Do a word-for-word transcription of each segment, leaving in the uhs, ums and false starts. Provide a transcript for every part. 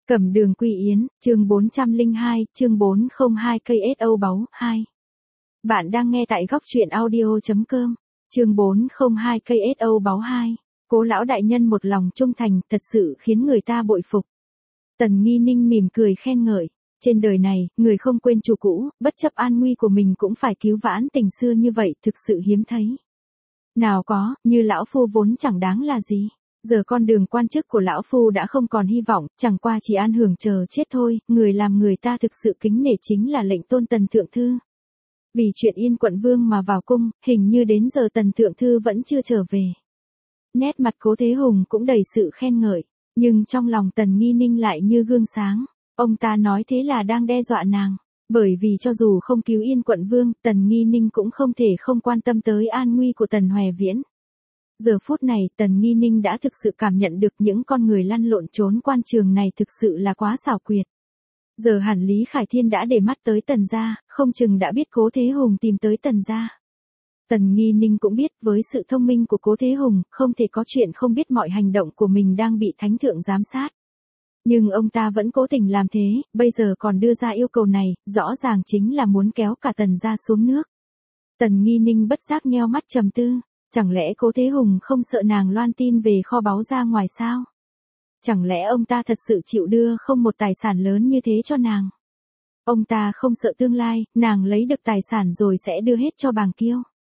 Cẩm Đường Quy Yến, chương bốn trăm lẻ hai, chương bốn không hai cây ét ô báu, hai. Bạn đang nghe tại góc truyện audio chấm com, chương bốn không hai cây ét ô báu hai. Cố lão đại nhân một lòng trung thành, thật sự khiến người ta bội phục. Tần Nghi Ninh mỉm cười khen ngợi. Trên đời này, người không quên chủ cũ, bất chấp an nguy của mình cũng phải cứu vãn tình xưa như vậy, thực sự hiếm thấy. Nào có, như lão phu vốn chẳng đáng là gì. Giờ con đường quan chức của lão phu đã không còn hy vọng, chẳng qua chỉ an hưởng chờ chết thôi, người làm người ta thực sự kính nể chính là lệnh tôn Tần Thượng Thư. Vì chuyện Yên quận vương mà vào cung, hình như đến giờ Tần Thượng Thư vẫn chưa trở về. Nét mặt Cố Thế Hùng cũng đầy sự khen ngợi, nhưng trong lòng Tần Nghi Ninh lại như gương sáng, ông ta nói thế là đang đe dọa nàng. Bởi vì cho dù không cứu Yên quận vương, Tần Nghi Ninh cũng không thể không quan tâm tới an nguy của Tần Hoè Viễn. Giờ phút này Tần Nghi Ninh đã thực sự cảm nhận được những con người lăn lộn trốn quan trường này thực sự là quá xảo quyệt. Giờ hẳn Lý Khải Thiên đã để mắt tới Tần gia, không chừng đã biết Cố Thế Hùng tìm tới Tần gia. Tần Nghi Ninh cũng biết với sự thông minh của Cố Thế Hùng, không thể có chuyện không biết mọi hành động của mình đang bị thánh thượng giám sát. Nhưng ông ta vẫn cố tình làm thế, bây giờ còn đưa ra yêu cầu này, rõ ràng chính là muốn kéo cả Tần gia xuống nước. Tần Nghi Ninh bất giác nheo mắt trầm tư. Chẳng lẽ Cố Thế Hùng không sợ nàng loan tin về kho báu ra ngoài sao? Chẳng lẽ ông ta thật sự chịu đưa không một tài sản lớn như thế cho nàng? Ông ta không sợ tương lai, nàng lấy được tài sản rồi sẽ đưa hết cho Bàng Kiêu.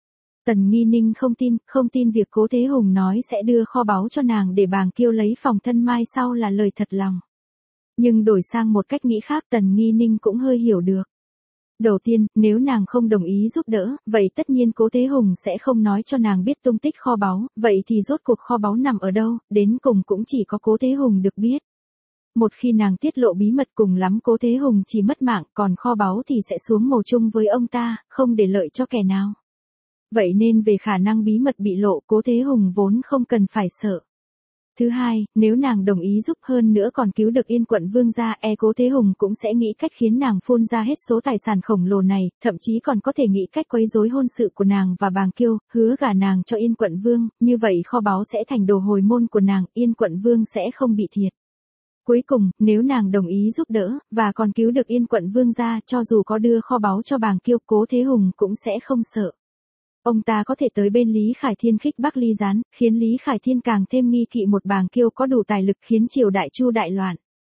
Tần Nghi Ninh không tin, không tin việc Cố Thế Hùng nói sẽ đưa kho báu cho nàng để Bàng Kiêu lấy phòng thân mai sau là lời thật lòng. Nhưng đổi sang một cách nghĩ khác Tần Nghi Ninh cũng hơi hiểu được. Đầu tiên, nếu nàng không đồng ý giúp đỡ, vậy tất nhiên Cố Thế Hùng sẽ không nói cho nàng biết tung tích kho báu, vậy thì rốt cuộc kho báu nằm ở đâu, đến cùng cũng chỉ có Cố Thế Hùng được biết. Một khi nàng tiết lộ bí mật cùng lắm Cố Thế Hùng chỉ mất mạng, còn kho báu thì sẽ xuống mồ chung với ông ta, không để lợi cho kẻ nào. Vậy nên về khả năng bí mật bị lộ Cố Thế Hùng vốn không cần phải sợ. Thứ hai, nếu nàng đồng ý giúp hơn nữa còn cứu được Yên quận vương gia, e Cố Thế Hùng cũng sẽ nghĩ cách khiến nàng phun ra hết số tài sản khổng lồ này, thậm chí còn có thể nghĩ cách quấy rối hôn sự của nàng và Bàng Kiêu, hứa gả nàng cho Yên quận vương, như vậy kho báu sẽ thành đồ hồi môn của nàng, Yên quận vương sẽ không bị thiệt. Cuối cùng, nếu nàng đồng ý giúp đỡ, và còn cứu được Yên quận vương gia, cho dù có đưa kho báu cho Bàng Kiêu, Cố Thế Hùng cũng sẽ không sợ. Ông ta có thể tới bên Lý Khải Thiên khích bác ly gián, khiến Lý Khải Thiên càng thêm nghi kỵ một Bàng Kiêu có đủ tài lực khiến triều đại Chu đại loạn.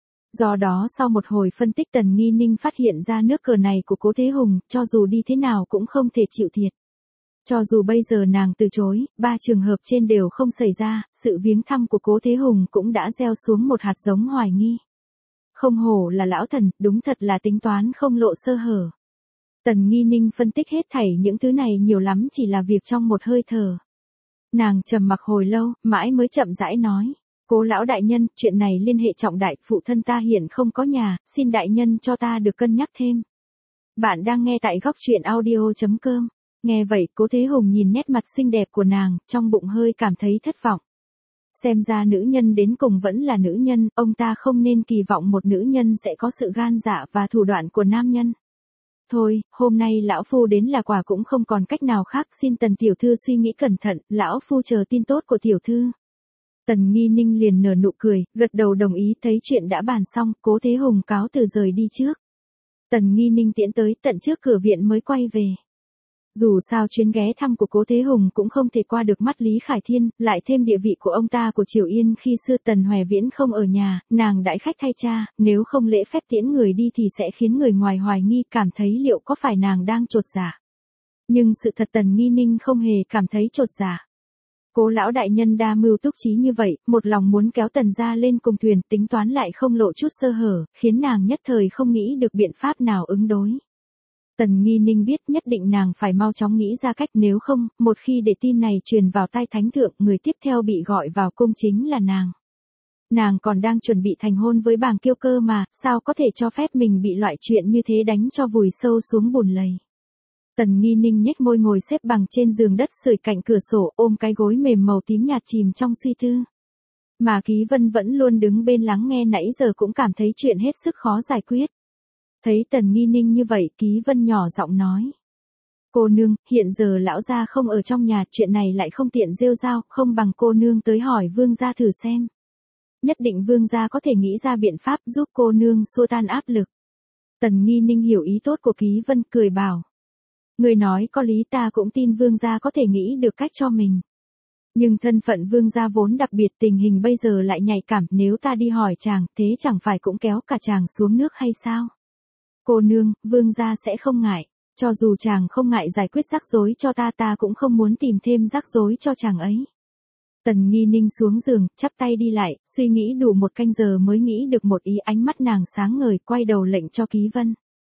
Do đó sau một hồi phân tích Tần Nghi Ninh phát hiện ra nước cờ này của Cố Thế Hùng, cho dù đi thế nào cũng không thể chịu thiệt. Cho dù bây giờ nàng từ chối, ba trường hợp trên đều không xảy ra, sự viếng thăm của Cố Thế Hùng cũng đã gieo xuống một hạt giống hoài nghi. Không hổ là lão thần, đúng thật là tính toán không lộ sơ hở. Tần Nghi Ninh phân tích hết thảy những thứ này nhiều lắm chỉ là việc trong một hơi thở. Nàng trầm mặc hồi lâu, mãi mới chậm rãi nói. Cố lão đại nhân, chuyện này liên hệ trọng đại, phụ thân ta hiện không có nhà, xin đại nhân cho ta được cân nhắc thêm. Bạn đang nghe tại góc truyện audio chấm com. Nghe vậy, Cố Thế Hùng nhìn nét mặt xinh đẹp của nàng, trong bụng hơi cảm thấy thất vọng. Xem ra nữ nhân đến cùng vẫn là nữ nhân, ông ta không nên kỳ vọng một nữ nhân sẽ có sự gan dạ và thủ đoạn của nam nhân. Thôi, hôm nay lão phu đến là quả cũng không còn cách nào khác, xin Tần tiểu thư suy nghĩ cẩn thận, lão phu chờ tin tốt của tiểu thư. Tần Nghi Ninh liền nở nụ cười, gật đầu đồng ý, thấy chuyện đã bàn xong, Cố Thế Hùng cáo từ rời đi trước. Tần Nghi Ninh tiễn tới tận trước cửa viện mới quay về. Dù sao chuyến ghé thăm của Cố Thế Hùng cũng không thể qua được mắt Lý Khải Thiên, lại thêm địa vị của ông ta của Triều Yên khi xưa Tần Hoè Viễn không ở nhà, nàng đãi khách thay cha, nếu không lễ phép tiễn người đi thì sẽ khiến người ngoài hoài nghi, cảm thấy liệu có phải nàng đang chột dạ. Nhưng sự thật Tần Nghi Ninh không hề cảm thấy chột dạ. Cố lão đại nhân đa mưu túc trí như vậy, một lòng muốn kéo Tần gia lên cùng thuyền, tính toán lại không lộ chút sơ hở, khiến nàng nhất thời không nghĩ được biện pháp nào ứng đối. Tần Nghi Ninh biết nhất định nàng phải mau chóng nghĩ ra cách, nếu không, một khi để tin này truyền vào tai thánh thượng, người tiếp theo bị gọi vào cung chính là nàng. Nàng còn đang chuẩn bị thành hôn với Bàng Kiêu cơ mà, sao có thể cho phép mình bị loại chuyện như thế đánh cho vùi sâu xuống bùn lầy. Tần Nghi Ninh nhếch môi ngồi xếp bằng trên giường đất sưởi cạnh cửa sổ, ôm cái gối mềm màu tím nhạt chìm trong suy tư. Mà Ký Vân vẫn luôn đứng bên lắng nghe nãy giờ cũng cảm thấy chuyện hết sức khó giải quyết. Thấy Tần Nghi Ninh như vậy, Ký Vân nhỏ giọng nói. Cô nương, hiện giờ lão gia không ở trong nhà, chuyện này lại không tiện rêu rao, không bằng cô nương tới hỏi vương gia thử xem. nhất định vương gia có thể nghĩ ra biện pháp giúp cô nương xua tan áp lực. Tần Nghi Ninh hiểu ý tốt của Ký Vân, cười bảo. Người nói có lý, ta cũng tin vương gia có thể nghĩ được cách cho mình. Nhưng thân phận vương gia vốn đặc biệt, tình hình bây giờ lại nhạy cảm, nếu ta đi hỏi chàng, thế chẳng phải cũng kéo cả chàng xuống nước hay sao? Cô nương, vương gia sẽ không ngại, cho dù chàng không ngại giải quyết rắc rối cho ta, ta cũng không muốn tìm thêm rắc rối cho chàng ấy. Tần Nghi Ninh xuống giường, chắp tay đi lại, suy nghĩ đủ một canh giờ mới nghĩ được một ý, ánh mắt nàng sáng ngời, quay đầu lệnh cho Ký Vân.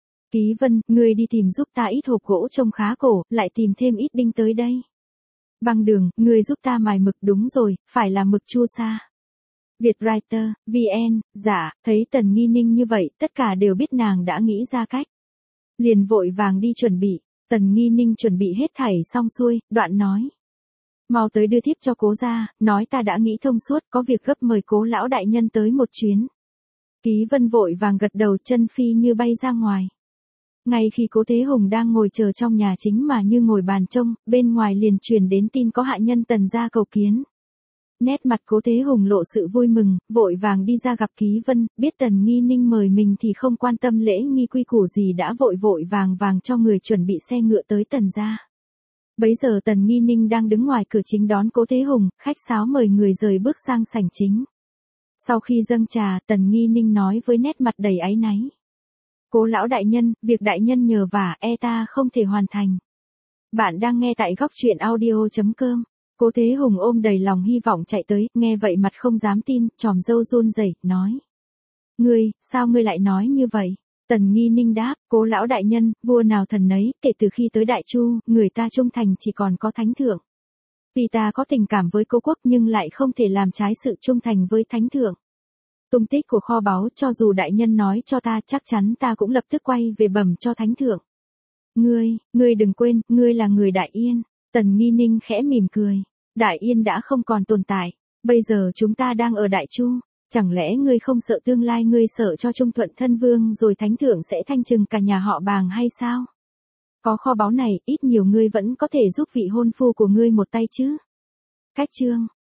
Ký Vân, ngươi đi tìm giúp ta ít hộp gỗ trông khá cổ, lại tìm thêm ít đinh tới đây. Băng Đường, ngươi giúp ta mài mực, đúng rồi, phải là mực chua sa. Vietwriter, vê en, dạ, thấy Tần Nghi Ninh như vậy, tất cả đều biết nàng đã nghĩ ra cách. Liền vội vàng đi chuẩn bị, Tần Nghi Ninh chuẩn bị hết thảy xong xuôi, đoạn nói. Mau tới đưa thiếp cho cố gia, nói ta đã nghĩ thông suốt, có việc gấp mời Cố lão đại nhân tới một chuyến. Ký Vân vội vàng gật đầu, chân phi như bay ra ngoài. Ngay khi Cố Thế Hùng đang ngồi chờ trong nhà chính mà như ngồi bàn trông, bên ngoài liền truyền đến tin có hạ nhân Tần gia cầu kiến. Nét mặt Cố Thế Hùng lộ sự vui mừng, vội vàng đi ra gặp Ký Vân, biết Tần Nghi Ninh mời mình thì không quan tâm lễ nghi quy củ gì, đã vội vội vàng vàng cho người chuẩn bị xe ngựa tới Tần gia. Bấy giờ Tần Nghi Ninh đang đứng ngoài cửa chính đón Cố Thế Hùng, khách sáo mời người rời bước sang sảnh chính. Sau khi dâng trà, Tần Nghi Ninh nói với nét mặt đầy áy náy. Cố lão đại nhân, việc đại nhân nhờ vả e ta không thể hoàn thành. Bạn đang nghe tại góc truyện audio chấm com. Cố Thế Hùng ôm đầy lòng hy vọng chạy tới, nghe vậy mặt không dám tin, tròm râu run rẩy, nói. Ngươi, sao ngươi lại nói như vậy? Tần Nghi Ninh đáp, Cố lão đại nhân, vua nào thần nấy, kể từ khi tới Đại Chu, người ta trung thành chỉ còn có Thánh Thượng. Vì ta có tình cảm với Cố quốc nhưng lại không thể làm trái sự trung thành với Thánh Thượng. Tung tích của kho báu, cho dù đại nhân nói cho ta, chắc chắn ta cũng lập tức quay về bẩm cho Thánh Thượng. Ngươi, ngươi đừng quên, ngươi là người Đại Yên. Tần Nghi Ninh khẽ mỉm cười. Đại Yên đã không còn tồn tại, bây giờ chúng ta đang ở Đại Chu. Chẳng lẽ ngươi không sợ tương lai ngươi sợ cho Trung Thuận thân vương rồi Thánh Thượng sẽ thanh trừng cả nhà họ Bàng hay sao? Có kho báu này, ít nhiều ngươi vẫn có thể giúp vị hôn phu của ngươi một tay chứ. Cách chương